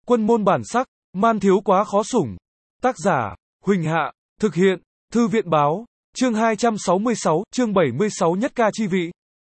Quân môn bản sắc, man thiếu quá khó sủng. Tác giả, Huỳnh Hạ, thực hiện, Thư viện báo, chương 266, chương 76 nhất ca chi vị.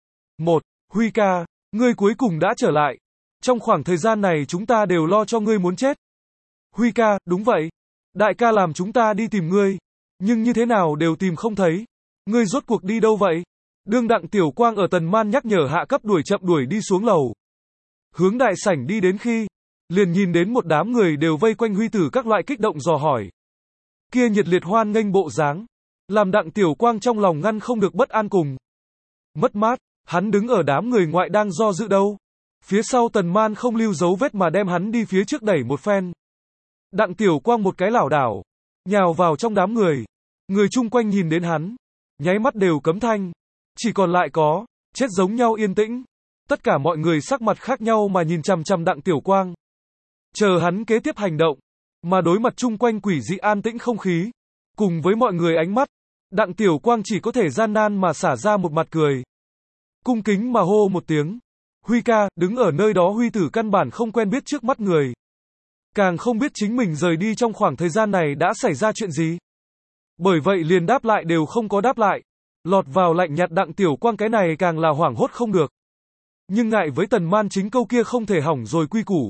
1. Huy ca, ngươi cuối cùng đã trở lại. Trong khoảng thời gian này chúng ta đều lo cho ngươi muốn chết. Huy ca, đúng vậy. Đại ca làm chúng ta đi tìm ngươi. Nhưng như thế nào đều tìm không thấy. Ngươi rốt cuộc đi đâu vậy? Đương Đặng Tiểu Quang ở Tần Man nhắc nhở hạ cấp chậm đuổi đi xuống lầu. Hướng đại sảnh đi đến khi, liền nhìn đến một đám người đều vây quanh Huy Tử các loại kích động dò hỏi. Kia nhiệt liệt hoan nghênh bộ dáng, làm Đặng Tiểu Quang trong lòng ngăn không được bất an cùng mất mát, hắn đứng ở đám người ngoại đang do dự đâu. Phía sau Tần Man không lưu dấu vết mà đem hắn đi phía trước đẩy một phen. Đặng Tiểu Quang một cái lảo đảo, nhào vào trong đám người. Người chung quanh nhìn đến hắn, nháy mắt đều cấm thanh. Chỉ còn lại có, chết giống nhau yên tĩnh. Tất cả mọi người sắc mặt khác nhau mà nhìn chằm chằm Đặng Tiểu Quang. Chờ hắn kế tiếp hành động, mà đối mặt chung quanh quỷ dị an tĩnh không khí. Cùng với mọi người ánh mắt, Đặng Tiểu Quang chỉ có thể gian nan mà xả ra một mặt cười. Cung kính mà hô một tiếng. Huy ca, đứng ở nơi đó Huy Tử căn bản không quen biết trước mắt người. Càng không biết chính mình rời đi trong khoảng thời gian này đã xảy ra chuyện gì. Bởi vậy liền đáp lại đều không có đáp lại. Lọt vào lạnh nhạt Đặng Tiểu Quang cái này càng là hoảng hốt không được. Nhưng ngại với Tần Man chính câu kia không thể hỏng rồi quy củ.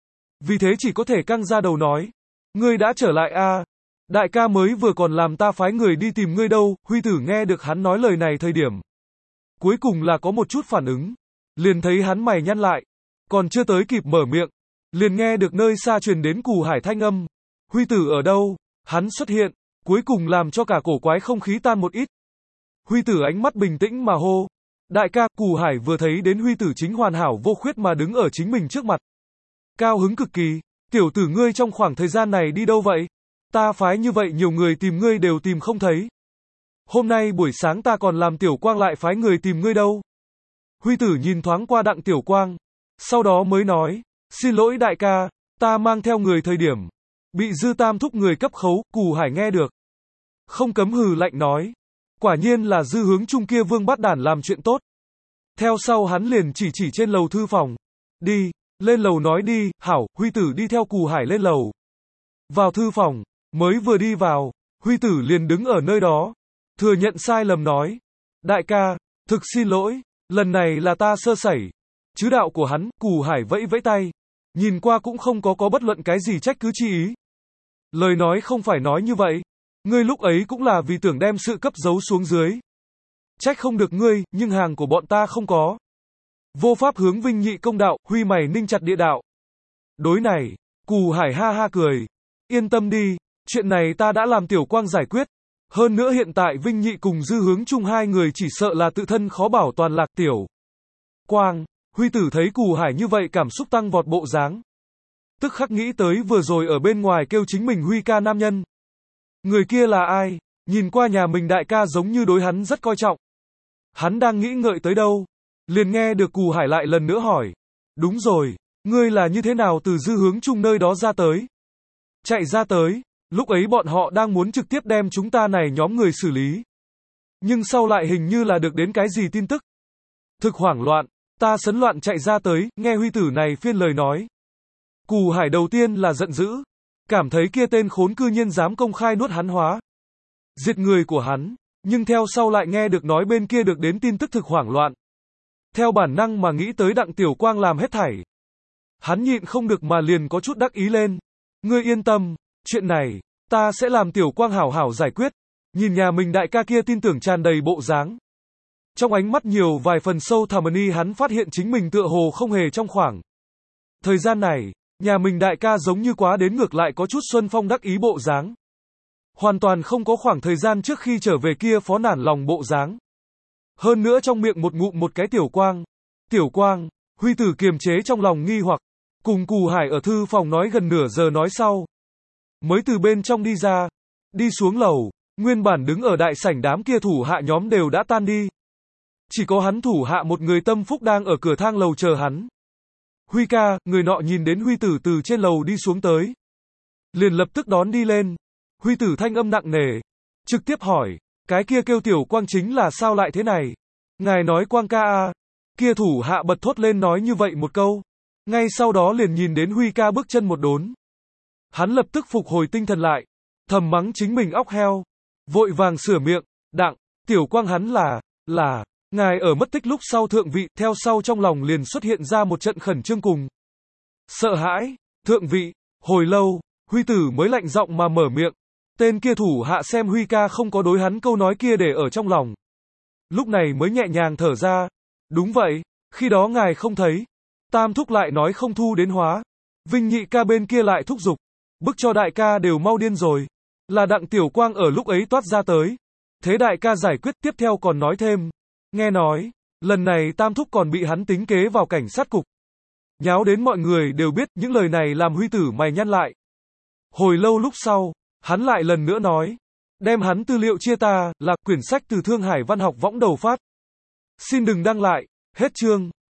Vì thế chỉ có thể căng ra đầu nói. Ngươi đã trở lại à? Đại ca mới vừa còn làm ta phái người đi tìm ngươi đâu. Huy Tử nghe được hắn nói lời này thời điểm. Cuối cùng là có một chút phản ứng. Liền thấy hắn mày nhăn lại. Còn chưa tới kịp mở miệng. Liền nghe được nơi xa truyền đến Cù Hải thanh âm. Huy Tử ở đâu? Hắn xuất hiện. Cuối cùng làm cho cả cổ quái không khí tan một ít. Huy Tử ánh mắt bình tĩnh mà hô. Đại ca, Cù Hải vừa thấy đến Huy Tử chính hoàn hảo vô khuyết mà đứng ở chính mình trước mặt. Cao hứng cực kỳ. Tiểu tử ngươi trong khoảng thời gian này đi đâu vậy? Ta phái như vậy nhiều người tìm ngươi đều tìm không thấy. Hôm nay buổi sáng ta còn làm Tiểu Quang lại phái người tìm ngươi đâu. Huy Tử nhìn thoáng qua Đặng Tiểu Quang. Sau đó mới nói. Xin lỗi đại ca, ta mang theo người thời điểm. Bị Dư Tam thúc người cấp khấu, Cù Hải nghe được. Không cấm hừ lạnh nói. Quả nhiên là Dư Hướng Trung kia vương bắt đản làm chuyện tốt. Theo sau hắn liền chỉ trên lầu thư phòng. Đi, lên lầu nói đi, hảo, Huy Tử đi theo Cù Hải lên lầu. Vào thư phòng, mới vừa đi vào, Huy Tử liền đứng ở nơi đó. Thừa nhận sai lầm nói. Đại ca, thực xin lỗi, lần này là ta sơ sẩy. Chứ đạo của hắn, Cù Hải vẫy vẫy tay. Nhìn qua cũng không có bất luận cái gì trách cứ chi ý. Lời nói không phải nói như vậy. Ngươi lúc ấy cũng là vì tưởng đem sự cấp giấu xuống dưới. Trách không được ngươi, nhưng hàng của bọn ta không có. Vô pháp hướng Vinh Nhị công đạo, Huy mày ninh chặt địa đạo. Đối này, Cù Hải ha ha cười. Yên tâm đi, chuyện này ta đã làm Tiểu Quang giải quyết. Hơn nữa hiện tại Vinh Nhị cùng Dư Hướng Trung hai người chỉ sợ là tự thân khó bảo toàn lạc Tiểu Quang. Huy Tử thấy Cù Hải như vậy cảm xúc tăng vọt bộ dáng. Tức khắc nghĩ tới vừa rồi ở bên ngoài kêu chính mình Huy ca nam nhân. Người kia là ai? Nhìn qua nhà mình đại ca giống như đối hắn rất coi trọng. Hắn đang nghĩ ngợi tới đâu? Liền nghe được Cù Hải lại lần nữa hỏi. Đúng rồi, ngươi là như thế nào từ Dư Hướng Trung nơi đó ra tới? Chạy ra tới, lúc ấy bọn họ đang muốn trực tiếp đem chúng ta này nhóm người xử lý. Nhưng sau lại hình như là được đến cái gì tin tức. Thực hoảng loạn, ta sấn loạn chạy ra tới, nghe Huy Tử này phiên lời nói. Cù Hải đầu tiên là giận dữ. Cảm thấy kia tên khốn cư nhiên dám công khai nuốt hắn hóa. Diệt người của hắn, nhưng theo sau lại nghe được nói bên kia được đến tin tức thực hoảng loạn. Theo bản năng mà nghĩ tới Đặng Tiểu Quang làm hết thảy. Hắn nhịn không được mà liền có chút đắc ý lên. Ngươi yên tâm, chuyện này, ta sẽ làm Tiểu Quang hảo hảo giải quyết. Nhìn nhà mình đại ca kia tin tưởng tràn đầy bộ dáng. Trong ánh mắt nhiều vài phần sâu thẳm hắn phát hiện chính mình tựa hồ không hề trong khoảng thời gian này, nhà mình đại ca giống như quá đến ngược lại có chút xuân phong đắc ý bộ dáng. Hoàn toàn không có khoảng thời gian trước khi trở về kia phó nản lòng bộ dáng. Hơn nữa trong miệng một ngụm một cái Tiểu Quang. Tiểu Quang, Huy Tử kiềm chế trong lòng nghi hoặc. Cùng Cù Hải ở thư phòng nói gần nửa giờ nói sau. Mới từ bên trong đi ra. Đi xuống lầu, nguyên bản đứng ở đại sảnh đám kia thủ hạ nhóm đều đã tan đi. Chỉ có hắn thủ hạ một người tâm phúc đang ở cửa thang lầu chờ hắn. Huy ca, người nọ nhìn đến Huy Tử từ trên lầu đi xuống tới. Liền lập tức đón đi lên. Huy Tử thanh âm nặng nề. Trực tiếp hỏi, cái kia kêu Tiểu Quang chính là sao lại thế này? Ngài nói Quang ca à? Kia thủ hạ bật thốt lên nói như vậy một câu. Ngay sau đó liền nhìn đến Huy ca bước chân một đốn. Hắn lập tức phục hồi tinh thần lại, thầm mắng chính mình óc heo, vội vàng sửa miệng, Đặng, Tiểu Quang hắn là, ngài ở mất tích lúc sau thượng vị, theo sau trong lòng liền xuất hiện ra một trận khẩn trương cùng sợ hãi, thượng vị, hồi lâu, Huy tử mới lạnh giọng mà mở miệng, tên kia thủ hạ xem Huy ca không có đối hắn câu nói kia để ở trong lòng. Lúc này mới nhẹ nhàng thở ra, đúng vậy, khi đó ngài không thấy, Tam thúc lại nói không thu đến hóa, Vinh nhị ca bên kia lại thúc giục, bức cho đại ca đều mau điên rồi, là Đặng Tiểu Quang ở lúc ấy toát ra tới. Thế đại ca giải quyết tiếp theo còn nói thêm, nghe nói, lần này Tam thúc còn bị hắn tính kế vào cảnh sát cục. Nháo đến mọi người đều biết, những lời này làm Huy tử mày nhăn lại. Hồi lâu lúc sau, hắn lại lần nữa nói, đem hắn tư liệu chia ta, là quyển sách từ Thương Hải Văn học võng đầu phát. Xin đừng đăng lại, hết chương.